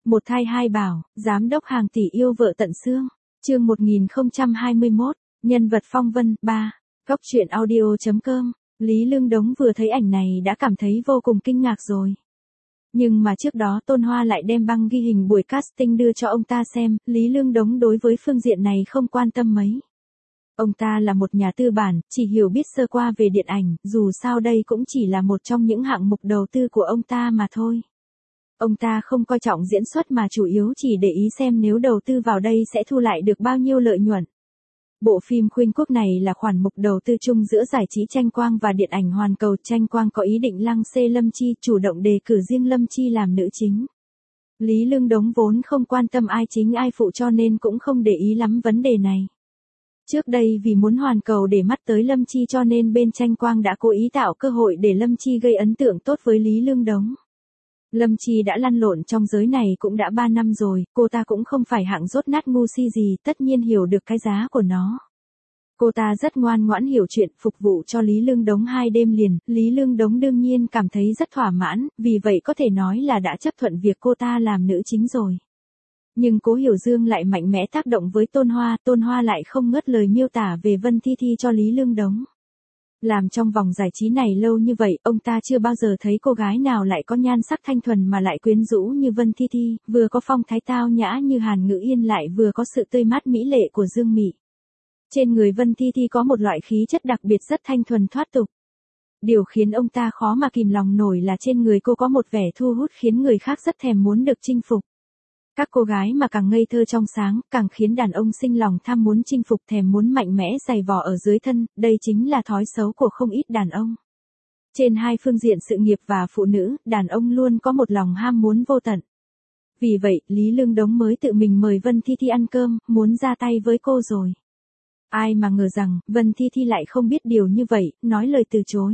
Một thai hai bảo, giám đốc hàng tỷ yêu vợ tận xương. Chương 1021, nhân vật phong vân 3. Góc truyện audio.com. Lý Lương Đống vừa thấy ảnh này đã cảm thấy vô cùng kinh ngạc rồi. Nhưng mà trước đó Tôn Hoa lại đem băng ghi hình buổi casting đưa cho ông ta xem, Lý Lương Đống đối với phương diện này không quan tâm mấy. Ông ta là một nhà tư bản, chỉ hiểu biết sơ qua về điện ảnh, dù sao đây cũng chỉ là một trong những hạng mục đầu tư của ông ta mà thôi. Ông ta không coi trọng diễn xuất mà chủ yếu chỉ để ý xem nếu đầu tư vào đây sẽ thu lại được bao nhiêu lợi nhuận. Bộ phim Khuynh Quốc này là khoản mục đầu tư chung giữa giải trí Tranh Quang và điện ảnh Hoàn Cầu. Tranh Quang có ý định lăng xê Lâm Chi, chủ động đề cử riêng Lâm Chi làm nữ chính. Lý Lương Đống vốn không quan tâm ai chính ai phụ cho nên cũng không để ý lắm vấn đề này. Trước đây vì muốn Hoàn Cầu để mắt tới Lâm Chi cho nên bên Tranh Quang đã cố ý tạo cơ hội để Lâm Chi gây ấn tượng tốt với Lý Lương Đống. Lâm Chi đã lăn lộn trong giới này cũng đã 3 năm rồi, cô ta cũng không phải hạng dốt nát ngu si gì, tất nhiên hiểu được cái giá của nó. Cô ta rất ngoan ngoãn hiểu chuyện, phục vụ cho Lý Lương Đống 2 đêm liền, Lý Lương Đống đương nhiên cảm thấy rất thỏa mãn, vì vậy có thể nói là đã chấp thuận việc cô ta làm nữ chính rồi. Nhưng Cố Hiểu Dương lại mạnh mẽ tác động với Tôn Hoa lại không ngớt lời miêu tả về Vân Thi Thi cho Lý Lương Đống. Làm trong vòng giải trí này lâu như vậy, ông ta chưa bao giờ thấy cô gái nào lại có nhan sắc thanh thuần mà lại quyến rũ như Vân Thi Thi, vừa có phong thái tao nhã như Hàn Ngữ Yên lại vừa có sự tươi mát mỹ lệ của Dương Mị. Trên người Vân Thi Thi có một loại khí chất đặc biệt rất thanh thuần thoát tục. Điều khiến ông ta khó mà kìm lòng nổi là trên người cô có một vẻ thu hút khiến người khác rất thèm muốn được chinh phục. Các cô gái mà càng ngây thơ trong sáng, càng khiến đàn ông sinh lòng tham muốn chinh phục, thèm muốn mạnh mẽ giày vò ở dưới thân, đây chính là thói xấu của không ít đàn ông. Trên hai phương diện sự nghiệp và phụ nữ, đàn ông luôn có một lòng ham muốn vô tận. Vì vậy, Lý Lương Đống mới tự mình mời Vân Thi Thi ăn cơm, muốn ra tay với cô rồi. Ai mà ngờ rằng, Vân Thi Thi lại không biết điều như vậy, nói lời từ chối.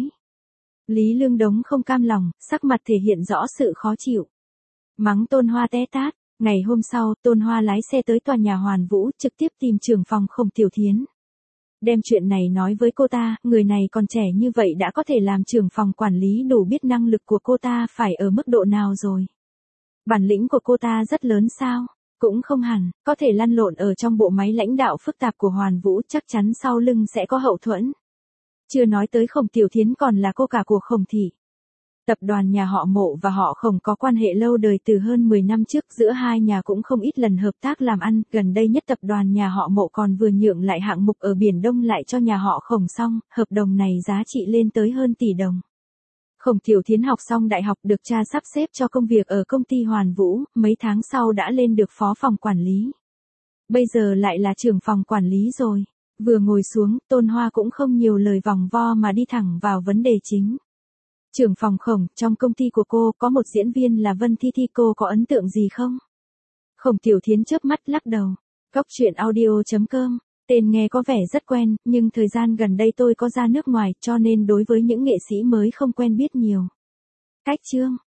Lý Lương Đống không cam lòng, sắc mặt thể hiện rõ sự khó chịu. Mắng Tôn Hoa té tát. Ngày hôm sau, Tôn Hoa lái xe tới tòa nhà Hoàn Vũ, trực tiếp tìm trưởng phòng Khổng Tiểu Thiến. Đem chuyện này nói với cô ta, người này còn trẻ như vậy đã có thể làm trưởng phòng quản lý, đủ biết năng lực của cô ta phải ở mức độ nào rồi. Bản lĩnh của cô ta rất lớn sao? Cũng không hẳn, có thể lăn lộn ở trong bộ máy lãnh đạo phức tạp của Hoàn Vũ, chắc chắn sau lưng sẽ có hậu thuẫn. Chưa nói tới Khổng Tiểu Thiến còn là cô cả của Khổng thị. Tập đoàn nhà họ Mộ và họ Khổng có quan hệ lâu đời từ hơn 10 năm trước, giữa hai nhà cũng không ít lần hợp tác làm ăn, gần đây nhất tập đoàn nhà họ Mộ còn vừa nhượng lại hạng mục ở Biển Đông lại cho nhà họ Khổng xong, hợp đồng này giá trị lên tới hơn tỷ đồng. Khổng Tiểu Thiến học xong đại học được cha sắp xếp cho công việc ở công ty Hoàn Vũ, mấy tháng sau đã lên được phó phòng quản lý. Bây giờ lại là trưởng phòng quản lý rồi. Vừa ngồi xuống, Tôn Hoa cũng không nhiều lời vòng vo mà đi thẳng vào vấn đề chính. Trưởng phòng Khổng, trong công ty của cô có một diễn viên là Vân Thi Thi, cô có ấn tượng gì không? Khổng Tiểu Thiến chớp mắt lắc đầu. Góc truyện audio.com, tên nghe có vẻ rất quen, nhưng thời gian gần đây tôi có ra nước ngoài cho nên đối với những nghệ sĩ mới không quen biết nhiều. Cách chương,